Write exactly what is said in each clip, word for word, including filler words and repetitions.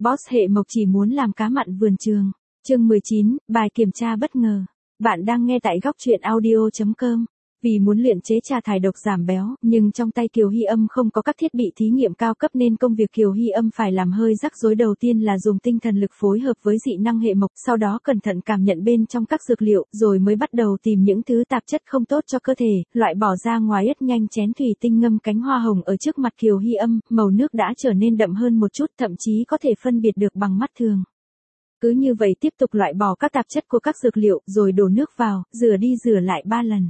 Boss hệ mộc chỉ muốn làm cá mặn vườn trường. Chương mười chín, bài kiểm tra bất ngờ. Bạn đang nghe tại góc truyện audio chấm com. Vì muốn luyện chế trà thải độc giảm béo, nhưng trong tay Kiều Hy Âm không có các thiết bị thí nghiệm cao cấp nên công việc Kiều Hy Âm phải làm hơi rắc rối. Đầu tiên là dùng tinh thần lực phối hợp với dị năng hệ mộc, sau đó cẩn thận cảm nhận bên trong các dược liệu, rồi mới bắt đầu tìm những thứ tạp chất không tốt cho cơ thể, loại bỏ ra ngoài. Rất nhanh chén thủy tinh ngâm cánh hoa hồng ở trước mặt Kiều Hy Âm, màu nước đã trở nên đậm hơn một chút, thậm chí có thể phân biệt được bằng mắt thường. Cứ như vậy tiếp tục loại bỏ các tạp chất của các dược liệu, rồi đổ nước vào, rửa đi rửa lại ba lần.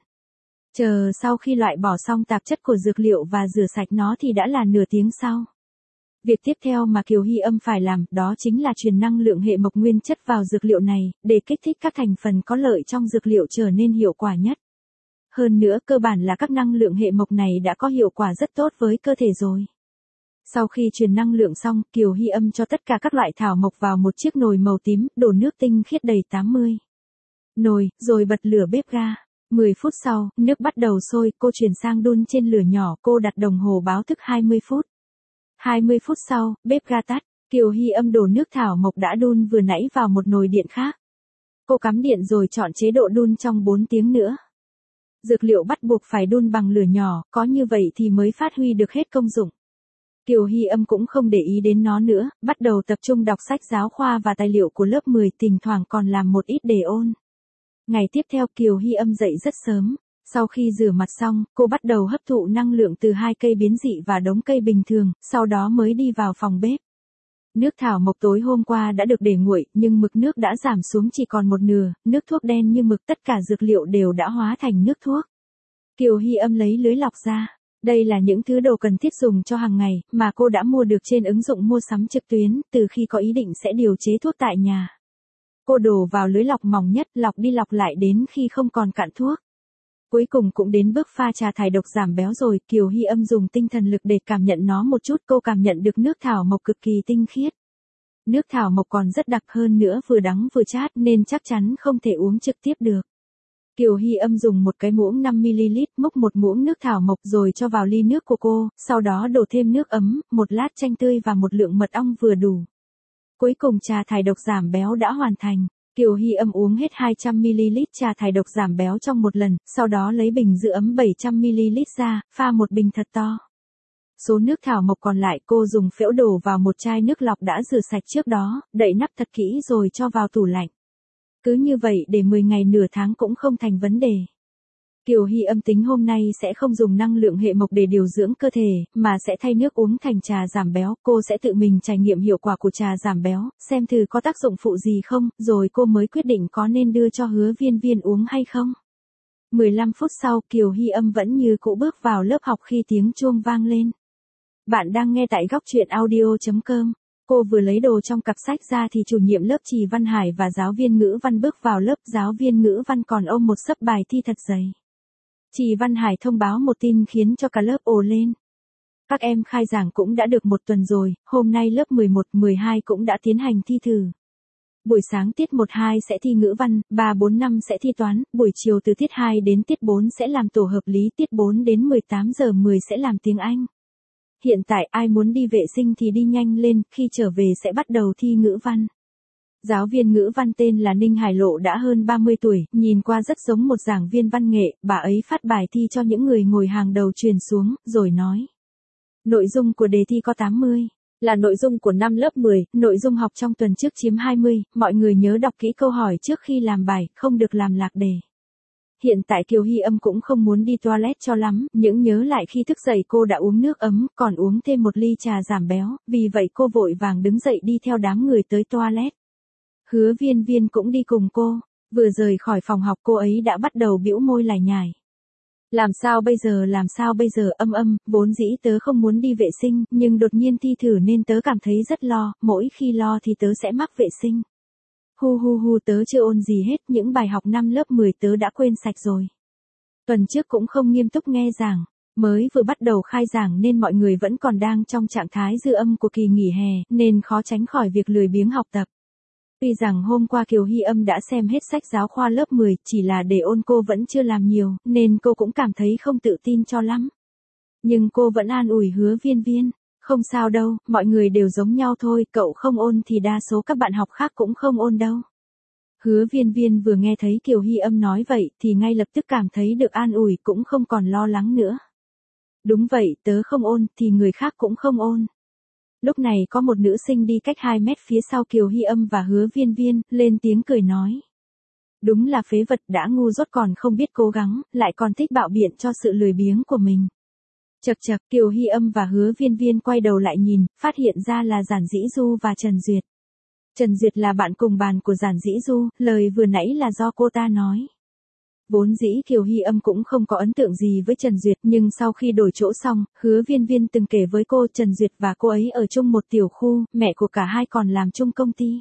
Chờ sau khi loại bỏ xong tạp chất của dược liệu và rửa sạch nó thì đã là nửa tiếng sau. Việc tiếp theo mà Kiều Hy Âm phải làm, đó chính là truyền năng lượng hệ mộc nguyên chất vào dược liệu này, để kích thích các thành phần có lợi trong dược liệu trở nên hiệu quả nhất. Hơn nữa, cơ bản là các năng lượng hệ mộc này đã có hiệu quả rất tốt với cơ thể rồi. Sau khi truyền năng lượng xong, Kiều Hy Âm cho tất cả các loại thảo mộc vào một chiếc nồi màu tím, đổ nước tinh khiết đầy tám mươi nồi, rồi bật lửa bếp ga. mười phút sau, nước bắt đầu sôi, cô chuyển sang đun trên lửa nhỏ, cô đặt đồng hồ báo thức hai mươi phút. hai mươi phút sau, bếp ga tắt, Kiều Hy Âm đổ nước thảo mộc đã đun vừa nãy vào một nồi điện khác. Cô cắm điện rồi chọn chế độ đun trong bốn tiếng nữa. Dược liệu bắt buộc phải đun bằng lửa nhỏ, có như vậy thì mới phát huy được hết công dụng. Kiều Hy Âm cũng không để ý đến nó nữa, bắt đầu tập trung đọc sách giáo khoa và tài liệu của lớp mười, thỉnh thoảng còn làm một ít đề ôn. Ngày tiếp theo Kiều Hy Âm dậy rất sớm. Sau khi rửa mặt xong, cô bắt đầu hấp thụ năng lượng từ hai cây biến dị và đống cây bình thường, sau đó mới đi vào phòng bếp. Nước thảo mộc tối hôm qua đã được để nguội, nhưng mực nước đã giảm xuống chỉ còn một nửa, nước thuốc đen như mực, tất cả dược liệu đều đã hóa thành nước thuốc. Kiều Hy Âm lấy lưới lọc ra. Đây là những thứ đồ cần thiết dùng cho hàng ngày, mà cô đã mua được trên ứng dụng mua sắm trực tuyến, từ khi có ý định sẽ điều chế thuốc tại nhà. Cô đổ vào lưới lọc mỏng nhất, lọc đi lọc lại đến khi không còn cạn thuốc. Cuối cùng cũng đến bước pha trà thải độc giảm béo rồi, Kiều Hy Âm dùng tinh thần lực để cảm nhận nó một chút, cô cảm nhận được nước thảo mộc cực kỳ tinh khiết. Nước thảo mộc còn rất đặc, hơn nữa vừa đắng vừa chát nên chắc chắn không thể uống trực tiếp được. Kiều Hy Âm dùng một cái muỗng năm mi li lít, múc một muỗng nước thảo mộc rồi cho vào ly nước của cô, sau đó đổ thêm nước ấm, một lát chanh tươi và một lượng mật ong vừa đủ. Cuối cùng trà thải độc giảm béo đã hoàn thành. Kiều Hy Âm uống hết hai trăm mi li lít trà thải độc giảm béo trong một lần, sau đó lấy bình giữ ấm bảy trăm mi li lít ra, pha một bình thật to. Số nước thảo mộc còn lại cô dùng phễu đổ vào một chai nước lọc đã rửa sạch trước đó, đậy nắp thật kỹ rồi cho vào tủ lạnh. Cứ như vậy để mười ngày nửa tháng cũng không thành vấn đề. Kiều Hy Âm tính hôm nay sẽ không dùng năng lượng hệ mộc để điều dưỡng cơ thể, mà sẽ thay nước uống thành trà giảm béo. Cô sẽ tự mình trải nghiệm hiệu quả của trà giảm béo, xem thử có tác dụng phụ gì không, rồi cô mới quyết định có nên đưa cho Hứa Viên Viên uống hay không. mười lăm phút sau, Kiều Hy Âm vẫn như cũ bước vào lớp học khi tiếng chuông vang lên. Bạn đang nghe tại góc truyện audio chấm com. Cô vừa lấy đồ trong cặp sách ra thì chủ nhiệm lớp Trì Văn Hải và giáo viên ngữ văn bước vào lớp. Giáo viên ngữ văn còn ôm một xấp bài thi thật dày. Trì Văn Hải thông báo một tin khiến cho cả lớp ồ lên. Các em khai giảng cũng đã được một tuần rồi, hôm nay lớp mười một, mười hai cũng đã tiến hành thi thử. Buổi sáng tiết một hai sẽ thi ngữ văn, ba bốn năm sẽ thi toán, buổi chiều từ tiết hai đến tiết bốn sẽ làm tổ hợp lý, tiết bốn đến mười tám giờ mười sẽ làm tiếng Anh. Hiện tại ai muốn đi vệ sinh thì đi nhanh lên, khi trở về sẽ bắt đầu thi ngữ văn. Giáo viên ngữ văn tên là Ninh Hải Lộ đã hơn ba mươi tuổi, nhìn qua rất giống một giảng viên văn nghệ, bà ấy phát bài thi cho những người ngồi hàng đầu truyền xuống, rồi nói. Nội dung của đề thi có tám mươi, là nội dung của năm lớp mười, nội dung học trong tuần trước chiếm hai mươi, mọi người nhớ đọc kỹ câu hỏi trước khi làm bài, không được làm lạc đề. Hiện tại Kiều Hy Âm cũng không muốn đi toilet cho lắm, những nhớ lại khi thức dậy cô đã uống nước ấm, còn uống thêm một ly trà giảm béo, vì vậy cô vội vàng đứng dậy đi theo đám người tới toilet. Hứa Viên Viên cũng đi cùng cô, vừa rời khỏi phòng học cô ấy đã bắt đầu bĩu môi lải nhải. Làm sao bây giờ làm sao bây giờ âm âm, vốn dĩ tớ không muốn đi vệ sinh, nhưng đột nhiên thi thử nên tớ cảm thấy rất lo, mỗi khi lo thì tớ sẽ mắc vệ sinh. Hu hu hu tớ chưa ôn gì hết, những bài học năm lớp mười tớ đã quên sạch rồi. Tuần trước cũng không nghiêm túc nghe giảng, mới vừa bắt đầu khai giảng nên mọi người vẫn còn đang trong trạng thái dư âm của kỳ nghỉ hè, nên khó tránh khỏi việc lười biếng học tập. Tuy rằng hôm qua Kiều Hy Âm đã xem hết sách giáo khoa lớp mười, chỉ là để ôn cô vẫn chưa làm nhiều, nên cô cũng cảm thấy không tự tin cho lắm. Nhưng cô vẫn an ủi Hứa Viên Viên, Không sao đâu, mọi người đều giống nhau thôi, cậu không ôn thì đa số các bạn học khác cũng không ôn đâu. Hứa Viên Viên vừa nghe thấy Kiều Hy Âm nói vậy thì ngay lập tức cảm thấy được an ủi, cũng không còn lo lắng nữa. Đúng vậy, tớ không ôn thì người khác cũng không ôn. Lúc này có một nữ sinh đi cách hai mét phía sau Kiều Hy Âm và Hứa Viên Viên, lên tiếng cười nói. Đúng là phế vật, đã ngu dốt còn không biết cố gắng, lại còn thích bạo biện cho sự lười biếng của mình. Chậc chậc, Kiều Hy Âm và Hứa Viên Viên quay đầu lại nhìn, phát hiện ra là Giản Dĩ Du và Trần Duyệt. Trần Duyệt là bạn cùng bàn của Giản Dĩ Du, lời vừa nãy là do cô ta nói. Vốn dĩ Kiều Hy Âm cũng không có ấn tượng gì với Trần Duyệt, nhưng sau khi đổi chỗ xong, Hứa Viên Viên từng kể với cô Trần Duyệt và cô ấy ở chung một tiểu khu, mẹ của cả hai còn làm chung công ty.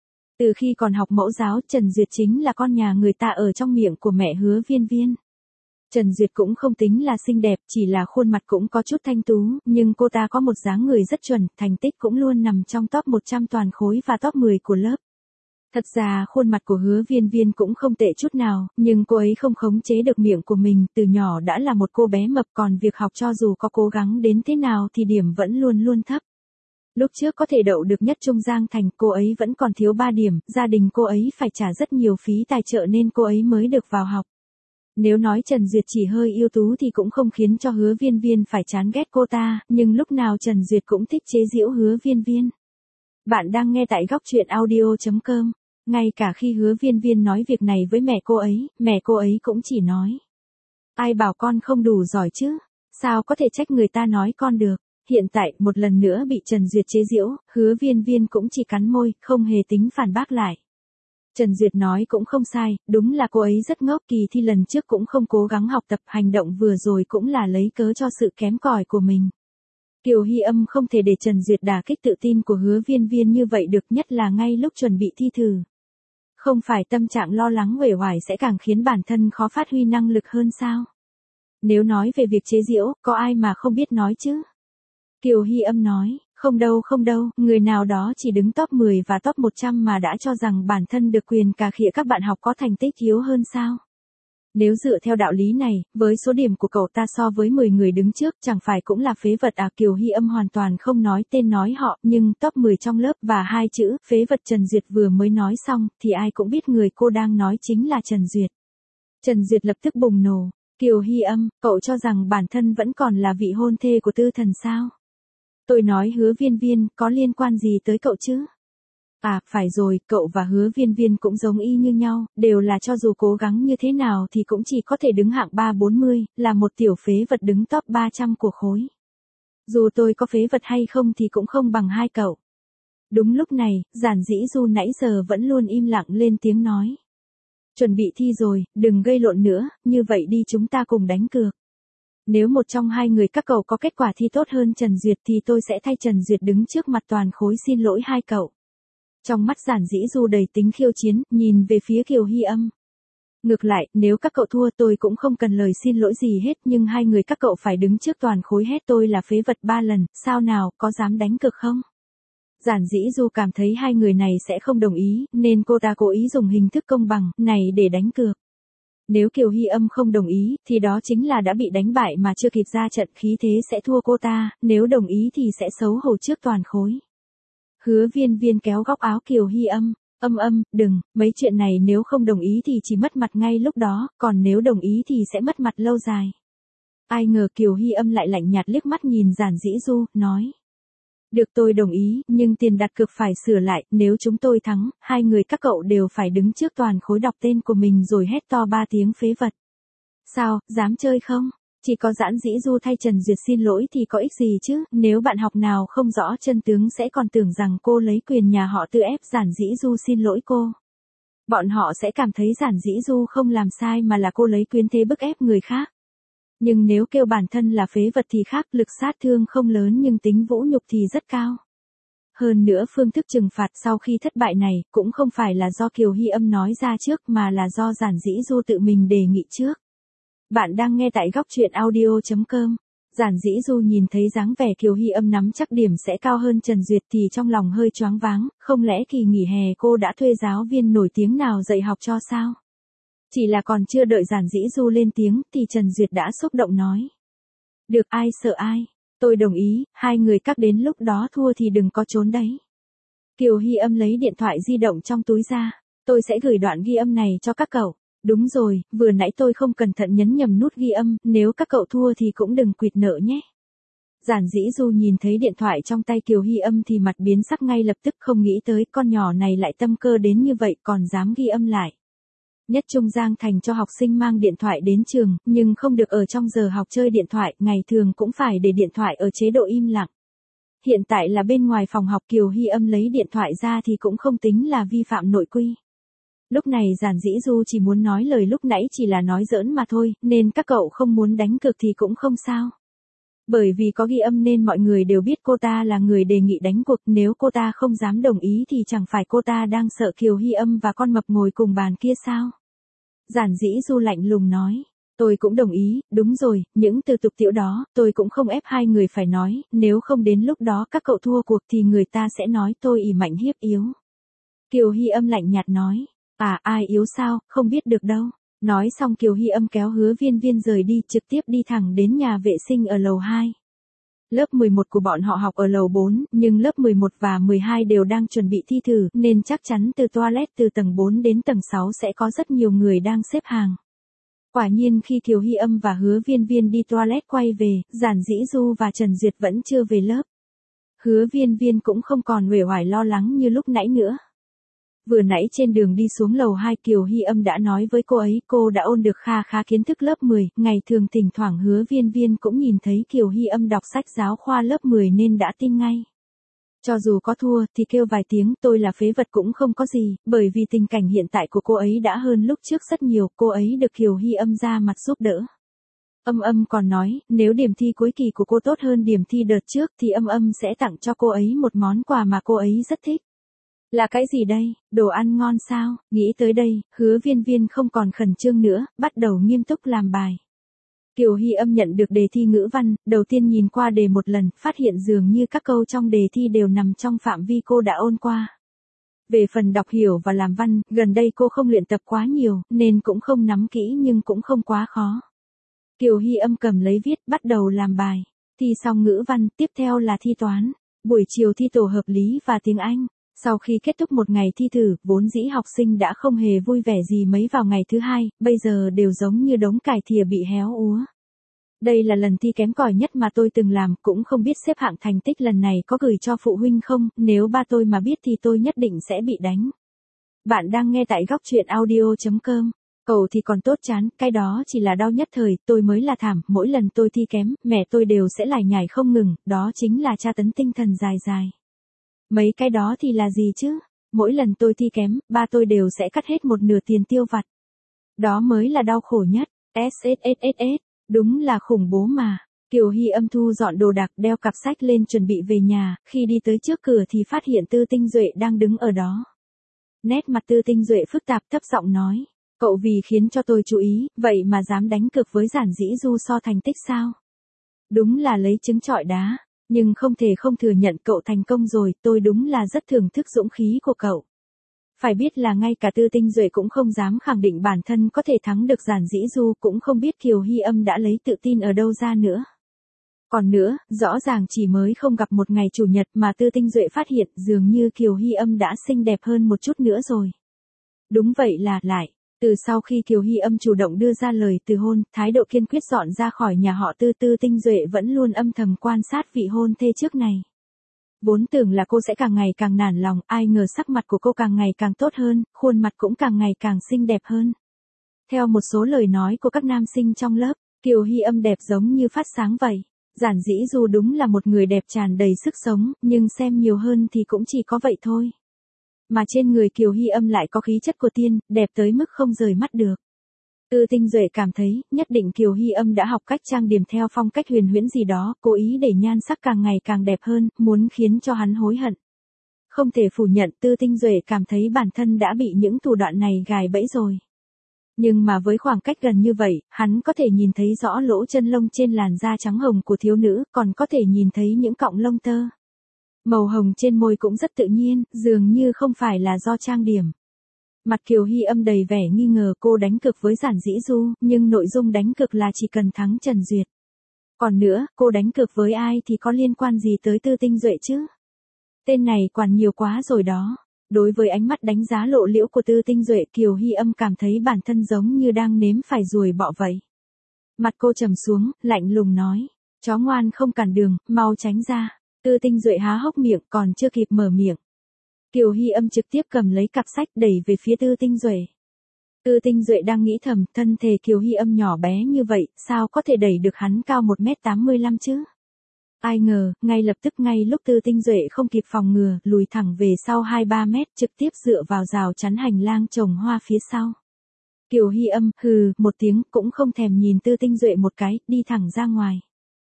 Từ khi còn học mẫu giáo, Trần Duyệt chính là con nhà người ta ở trong miệng của mẹ Hứa Viên Viên. Trần Duyệt cũng không tính là xinh đẹp, chỉ là khuôn mặt cũng có chút thanh tú, nhưng cô ta có một dáng người rất chuẩn, thành tích cũng luôn nằm trong top một trăm toàn khối và top mười của lớp. Thật ra khuôn mặt của Hứa Viên Viên cũng không tệ chút nào, nhưng cô ấy không khống chế được miệng của mình, từ nhỏ đã là một cô bé mập, còn việc học cho dù có cố gắng đến thế nào thì điểm vẫn luôn luôn thấp. Lúc trước có thể đậu được nhất trung Giang Thành, cô ấy vẫn còn thiếu ba điểm, gia đình cô ấy phải trả rất nhiều phí tài trợ nên cô ấy mới được vào học. Nếu nói Trần Duyệt chỉ hơi ưu tú thì cũng không khiến cho Hứa Viên Viên phải chán ghét cô ta, nhưng lúc nào Trần Duyệt cũng thích chế giễu Hứa Viên Viên. Bạn đang nghe tại góc truyện audio chấm com. Ngay cả khi Hứa Viên Viên nói việc này với mẹ cô ấy, mẹ cô ấy cũng chỉ nói. Ai bảo con không đủ giỏi chứ, sao có thể trách người ta nói con được. Hiện tại, một lần nữa bị Trần Duyệt chế giễu, Hứa Viên Viên cũng chỉ cắn môi, không hề tính phản bác lại. Trần Duyệt nói cũng không sai, đúng là cô ấy rất ngốc, kỳ thi lần trước cũng không cố gắng học tập, hành động vừa rồi cũng là lấy cớ cho sự kém cỏi của mình. Kiều Hy Âm không thể để Trần Duyệt đả kích tự tin của Hứa Viên Viên như vậy được, nhất là ngay lúc chuẩn bị thi thử. Không phải tâm trạng lo lắng uể oải sẽ càng khiến bản thân khó phát huy năng lực hơn sao? Nếu nói về việc chế giễu, có ai mà không biết nói chứ? Kiều Hy Âm nói, không đâu không đâu, người nào đó chỉ đứng top mười và top một trăm mà đã cho rằng bản thân được quyền cà khịa các bạn học có thành tích yếu hơn sao? Nếu dựa theo đạo lý này, với số điểm của cậu ta so với mười người đứng trước chẳng phải cũng là phế vật à? Kiều Hy Âm hoàn toàn không nói tên nói họ, nhưng top mười trong lớp và hai chữ phế vật Trần Duyệt vừa mới nói xong thì ai cũng biết người cô đang nói chính là Trần Duyệt. Trần Duyệt lập tức bùng nổ, Kiều Hy Âm, cậu cho rằng bản thân vẫn còn là vị hôn thê của Tư Thần sao? Tôi nói Hứa Viên Viên, có liên quan gì tới cậu chứ? À, phải rồi, cậu và Hứa Viên Viên cũng giống y như nhau, đều là cho dù cố gắng như thế nào thì cũng chỉ có thể đứng hạng ba bốn mươi, là một tiểu phế vật đứng top ba trăm của khối. Dù tôi có phế vật hay không thì cũng không bằng hai cậu. Đúng lúc này, Giản Dĩ Du nãy giờ vẫn luôn im lặng lên tiếng nói. Chuẩn bị thi rồi, đừng gây lộn nữa, như vậy đi chúng ta cùng đánh cược. Nếu một trong hai người các cậu có kết quả thi tốt hơn Trần Duyệt thì tôi sẽ thay Trần Duyệt đứng trước mặt toàn khối xin lỗi hai cậu. Trong mắt Giản Dĩ Du đầy tính khiêu chiến, nhìn về phía Kiều Hy Âm. Ngược lại, nếu các cậu thua tôi cũng không cần lời xin lỗi gì hết, nhưng hai người các cậu phải đứng trước toàn khối hét tôi là phế vật ba lần, sao nào, có dám đánh cược không? Giản Dĩ Du cảm thấy hai người này sẽ không đồng ý, nên cô ta cố ý dùng hình thức công bằng này để đánh cược. Nếu Kiều Hy Âm không đồng ý, thì đó chính là đã bị đánh bại mà chưa kịp ra trận, khí thế sẽ thua cô ta, nếu đồng ý thì sẽ xấu hổ trước toàn khối. Hứa Viên Viên kéo góc áo Kiều Hy Âm, âm âm, đừng, mấy chuyện này nếu không đồng ý thì chỉ mất mặt ngay lúc đó, còn nếu đồng ý thì sẽ mất mặt lâu dài. Ai ngờ Kiều Hy Âm lại lạnh nhạt liếc mắt nhìn Giản Dĩ Du, nói. Được, tôi đồng ý, nhưng tiền đặt cược phải sửa lại, nếu chúng tôi thắng, hai người các cậu đều phải đứng trước toàn khối đọc tên của mình rồi hét to ba tiếng phế vật. Sao, dám chơi không? Chỉ có Giản Dĩ Du thay Trần Duyệt xin lỗi thì có ích gì chứ, nếu bạn học nào không rõ chân tướng sẽ còn tưởng rằng cô lấy quyền nhà họ Tư ép Giản Dĩ Du xin lỗi cô. Bọn họ sẽ cảm thấy Giản Dĩ Du không làm sai mà là cô lấy quyền thế bức ép người khác. Nhưng nếu kêu bản thân là phế vật thì khác, lực sát thương không lớn nhưng tính vũ nhục thì rất cao. Hơn nữa phương thức trừng phạt sau khi thất bại này cũng không phải là do Kiều Hy Âm nói ra trước mà là do Giản Dĩ Du tự mình đề nghị trước. Bạn đang nghe tại góc truyện audio chấm com. Giản Dĩ Du nhìn thấy dáng vẻ Kiều Hy Âm nắm chắc điểm sẽ cao hơn Trần Duyệt thì trong lòng hơi choáng váng, không lẽ kỳ nghỉ hè cô đã thuê giáo viên nổi tiếng nào dạy học cho sao? Chỉ là còn chưa đợi Giản Dĩ Du lên tiếng thì Trần Duyệt đã xúc động nói. Được, ai sợ ai? Tôi đồng ý, hai người các đến lúc đó thua thì đừng có trốn đấy. Kiều Hy Âm lấy điện thoại di động trong túi ra. Tôi sẽ gửi đoạn ghi âm này cho các cậu. Đúng rồi, vừa nãy tôi không cẩn thận nhấn nhầm nút ghi âm, nếu các cậu thua thì cũng đừng quỵt nợ nhé. Giản Dĩ Du nhìn thấy điện thoại trong tay Kiều Hy Âm thì mặt biến sắc ngay lập tức, không nghĩ tới con nhỏ này lại tâm cơ đến như vậy còn dám ghi âm lại. Nhất Trung Giang Thành cho học sinh mang điện thoại đến trường, nhưng không được ở trong giờ học chơi điện thoại, ngày thường cũng phải để điện thoại ở chế độ im lặng. Hiện tại là bên ngoài phòng học, Kiều Hy Âm lấy điện thoại ra thì cũng không tính là vi phạm nội quy. Lúc này Giản Dĩ Du chỉ muốn nói lời lúc nãy chỉ là nói giỡn mà thôi, nên các cậu không muốn đánh cược thì cũng không sao. Bởi vì có ghi âm nên mọi người đều biết cô ta là người đề nghị đánh cuộc, nếu cô ta không dám đồng ý thì chẳng phải cô ta đang sợ Kiều Hy Âm và con mập ngồi cùng bàn kia sao? Giản Dĩ Du lạnh lùng nói, tôi cũng đồng ý, đúng rồi, những từ tục tiễu đó, tôi cũng không ép hai người phải nói, nếu không đến lúc đó các cậu thua cuộc thì người ta sẽ nói tôi ỷ mạnh hiếp yếu. Kiều Hy Âm lạnh nhạt nói, à ai yếu sao, không biết được đâu. Nói xong Kiều Hy Âm kéo Hứa Viên Viên rời đi, trực tiếp đi thẳng đến nhà vệ sinh ở lầu hai. Lớp mười một của bọn họ học ở lầu bốn, nhưng lớp mười một và mười hai đều đang chuẩn bị thi thử, nên chắc chắn từ toilet từ tầng bốn đến tầng sáu sẽ có rất nhiều người đang xếp hàng. Quả nhiên khi Kiều Hy Âm và Hứa Viên Viên đi toilet quay về, Giản Dĩ Du và Trần Duyệt vẫn chưa về lớp. Hứa Viên Viên cũng không còn uể oải lo lắng như lúc nãy nữa. Vừa nãy trên đường đi xuống lầu hai, Kiều Hy Âm đã nói với cô ấy cô đã ôn được kha khá kiến thức lớp mười, ngày thường thỉnh thoảng Hứa Viên Viên cũng nhìn thấy Kiều Hy Âm đọc sách giáo khoa lớp mười nên đã tin ngay. Cho dù có thua thì kêu vài tiếng tôi là phế vật cũng không có gì, bởi vì tình cảnh hiện tại của cô ấy đã hơn lúc trước rất nhiều, cô ấy được Kiều Hy Âm ra mặt giúp đỡ. Âm Âm còn nói, nếu điểm thi cuối kỳ của cô tốt hơn điểm thi đợt trước thì Âm Âm sẽ tặng cho cô ấy một món quà mà cô ấy rất thích. Là cái gì đây, đồ ăn ngon sao? Nghĩ tới đây, Hứa Viên Viên không còn khẩn trương nữa, bắt đầu nghiêm túc làm bài. Kiều Hy Âm nhận được đề thi ngữ văn, đầu tiên nhìn qua đề một lần, phát hiện dường như các câu trong đề thi đều nằm trong phạm vi cô đã ôn qua. Về phần đọc hiểu và làm văn, gần đây cô không luyện tập quá nhiều, nên cũng không nắm kỹ nhưng cũng không quá khó. Kiều Hy Âm cầm lấy viết, bắt đầu làm bài. Thi xong ngữ văn, tiếp theo là thi toán. Buổi chiều thi tổ hợp lý và tiếng Anh. Sau khi kết thúc một ngày thi thử, vốn dĩ học sinh đã không hề vui vẻ gì mấy vào ngày thứ hai, bây giờ đều giống như đống cải thìa bị héo úa. Đây là lần thi kém cỏi nhất mà tôi từng làm, cũng không biết xếp hạng thành tích lần này có gửi cho phụ huynh không, nếu ba tôi mà biết thì tôi nhất định sẽ bị đánh. Bạn đang nghe tại góc truyện audio chấm com. Cậu thì còn tốt chán, cái đó chỉ là đau nhất thời, tôi mới là thảm, mỗi lần tôi thi kém, mẹ tôi đều sẽ lải nhải không ngừng, đó chính là tra tấn tinh thần dài dài. Mấy cái đó thì là gì chứ? Mỗi lần tôi thi kém, ba tôi đều sẽ cắt hết một nửa tiền tiêu vặt. Đó mới là đau khổ nhất. ét ét ét ét ét, đúng là khủng bố mà. Kiều Hy Âm thu dọn đồ đạc, đeo cặp sách lên chuẩn bị về nhà, khi đi tới trước cửa thì phát hiện Tư Tinh Duệ đang đứng ở đó. Nét mặt Tư Tinh Duệ phức tạp, thấp giọng nói, cậu vì khiến cho tôi chú ý, vậy mà dám đánh cược với Giản Dĩ Du so thành tích sao? Đúng là lấy trứng trọi đá. Nhưng không thể không thừa nhận cậu thành công rồi, tôi đúng là rất thưởng thức dũng khí của cậu. Phải biết là ngay cả Tư Tinh Duệ cũng không dám khẳng định bản thân có thể thắng được Giản Dĩ Du, cũng không biết Kiều Hy Âm đã lấy tự tin ở đâu ra nữa. Còn nữa, rõ ràng chỉ mới không gặp một ngày chủ nhật mà Tư Tinh Duệ phát hiện dường như Kiều Hy Âm đã xinh đẹp hơn một chút nữa rồi. Đúng vậy là, lại. Từ sau khi Kiều Hy Âm chủ động đưa ra lời từ hôn, thái độ kiên quyết dọn ra khỏi nhà họ Tư, Tư Tinh Duệ vẫn luôn âm thầm quan sát vị hôn thê trước này. Vốn tưởng là cô sẽ càng ngày càng nản lòng, ai ngờ sắc mặt của cô càng ngày càng tốt hơn, khuôn mặt cũng càng ngày càng xinh đẹp hơn. Theo một số lời nói của các nam sinh trong lớp, Kiều Hy Âm đẹp giống như phát sáng vậy. Giản Dĩ Du đúng là một người đẹp tràn đầy sức sống, nhưng xem nhiều hơn thì cũng chỉ có vậy thôi. Mà trên người Kiều Hy Âm lại có khí chất của tiên, đẹp tới mức không rời mắt được. Tư Tinh Duệ cảm thấy, nhất định Kiều Hy Âm đã học cách trang điểm theo phong cách huyền huyễn gì đó, cố ý để nhan sắc càng ngày càng đẹp hơn, muốn khiến cho hắn hối hận. Không thể phủ nhận, Tư Tinh Duệ cảm thấy bản thân đã bị những thủ đoạn này gài bẫy rồi. Nhưng mà với khoảng cách gần như vậy, hắn có thể nhìn thấy rõ lỗ chân lông trên làn da trắng hồng của thiếu nữ, còn có thể nhìn thấy những cọng lông tơ. Màu hồng trên môi cũng rất tự nhiên, dường như không phải là do trang điểm. Mặt Kiều Hy Âm đầy vẻ nghi ngờ cô đánh cược với Giản Dĩ Du, nhưng nội dung đánh cược là chỉ cần thắng Trần Duyệt. Còn nữa, cô đánh cược với ai thì có liên quan gì tới Tư Tinh Duệ chứ? Tên này quản nhiều quá rồi đó. Đối với ánh mắt đánh giá lộ liễu của Tư Tinh Duệ, Kiều Hy Âm cảm thấy bản thân giống như đang nếm phải ruồi bọ vậy. Mặt cô trầm xuống, lạnh lùng nói. Chó ngoan không cản đường, mau tránh ra. Tư Tinh Duệ há hốc miệng, còn chưa kịp mở miệng. Kiều Hy Âm trực tiếp cầm lấy cặp sách đẩy về phía Tư Tinh Duệ. Tư Tinh Duệ đang nghĩ thầm, thân thể Kiều Hy Âm nhỏ bé như vậy, sao có thể đẩy được hắn cao một mét tám mươi lăm chứ? Ai ngờ, ngay lập tức ngay lúc Tư Tinh Duệ không kịp phòng ngừa, lùi thẳng về sau hai ba mét, trực tiếp dựa vào rào chắn hành lang trồng hoa phía sau. Kiều Hy Âm, hừ, một tiếng, cũng không thèm nhìn Tư Tinh Duệ một cái, đi thẳng ra ngoài.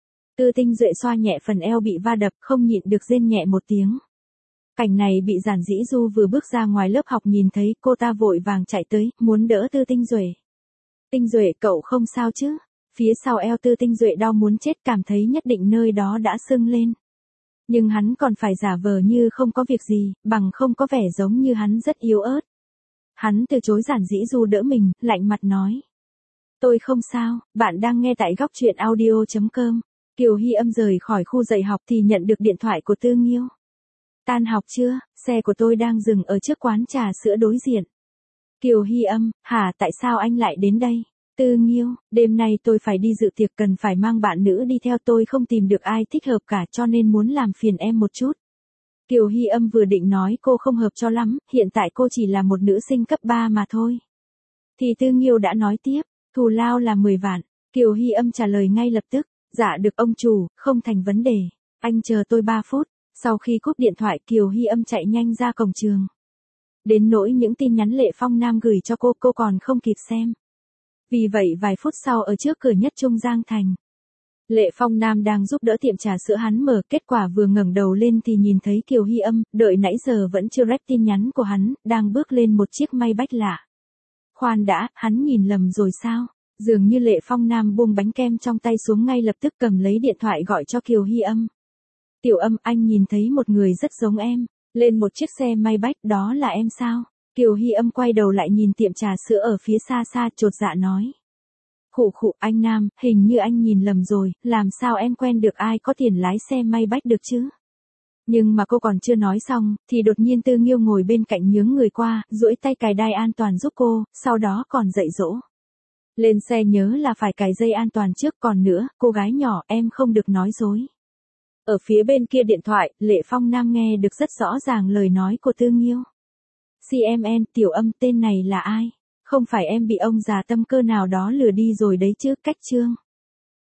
Tư Tinh Duệ xoa nhẹ phần eo bị va đập, không nhịn được rên nhẹ một tiếng. Cảnh này bị Giản Dĩ Du vừa bước ra ngoài lớp học nhìn thấy, cô ta vội vàng chạy tới, muốn đỡ Tư Tinh Duệ. Tinh Duệ, cậu không sao chứ? Phía sau eo Tư Tinh Duệ đau muốn chết, cảm thấy nhất định nơi đó đã sưng lên. Nhưng hắn còn phải giả vờ như không có việc gì, bằng không có vẻ giống như hắn rất yếu ớt. Hắn từ chối Giản Dĩ Du đỡ mình, lạnh mặt nói. Tôi không sao, bạn đang nghe tại góc truyện audio chấm com. Kiều Hy Âm rời khỏi khu dạy học thì nhận được điện thoại của Tư Nghiêu. Tan học chưa, xe của tôi đang dừng ở trước quán trà sữa đối diện. Kiều Hy Âm, hả, tại sao anh lại đến đây? Tư Nghiêu, đêm nay tôi phải đi dự tiệc, cần phải mang bạn nữ đi theo, tôi không tìm được ai thích hợp cả cho nên muốn làm phiền em một chút. Kiều Hy Âm vừa định nói cô không hợp cho lắm, hiện tại cô chỉ là một nữ sinh cấp ba mà thôi. Thì Tư Nghiêu đã nói tiếp, thù lao là mười vạn. Kiều Hy Âm trả lời ngay lập tức, dạ được ông chủ, không thành vấn đề. Anh chờ tôi ba phút. Sau khi cúp điện thoại, Kiều Hy Âm chạy nhanh ra cổng trường. Đến nỗi những tin nhắn Lệ Phong Nam gửi cho cô, cô còn không kịp xem. Vì vậy vài phút sau ở trước cửa Nhất Trung Giang Thành. Lệ Phong Nam đang giúp đỡ tiệm trà sữa hắn mở, kết quả vừa ngẩng đầu lên thì nhìn thấy Kiều Hy Âm, đợi nãy giờ vẫn chưa rep tin nhắn của hắn, đang bước lên một chiếc Maybach lạ. Khoan đã, hắn nhìn lầm rồi sao? Dường như Lệ Phong Nam buông bánh kem trong tay xuống, ngay lập tức cầm lấy điện thoại gọi cho Kiều Hy Âm. Tiểu Âm, anh nhìn thấy một người rất giống em, lên một chiếc xe Maybach, đó là em sao? Kiều Hy Âm quay đầu lại nhìn tiệm trà sữa ở phía xa xa, chột dạ nói. Khụ khụ, anh Nam, hình như anh nhìn lầm rồi, làm sao em quen được ai có tiền lái xe Maybach được chứ? Nhưng mà cô còn chưa nói xong, thì đột nhiên Tư Nghiêu ngồi bên cạnh nhướng người qua, duỗi tay cài đai an toàn giúp cô, sau đó còn dạy dỗ. Lên xe nhớ là phải cài dây an toàn trước, còn nữa, cô gái nhỏ, em không được nói dối. Ở phía bên kia điện thoại, Lệ Phong Nam nghe được rất rõ ràng lời nói của Tư Nghiêu. xê em en, Tiểu Âm, tên này là ai? Không phải em bị ông già tâm cơ nào đó lừa đi rồi đấy chứ? Cách chương.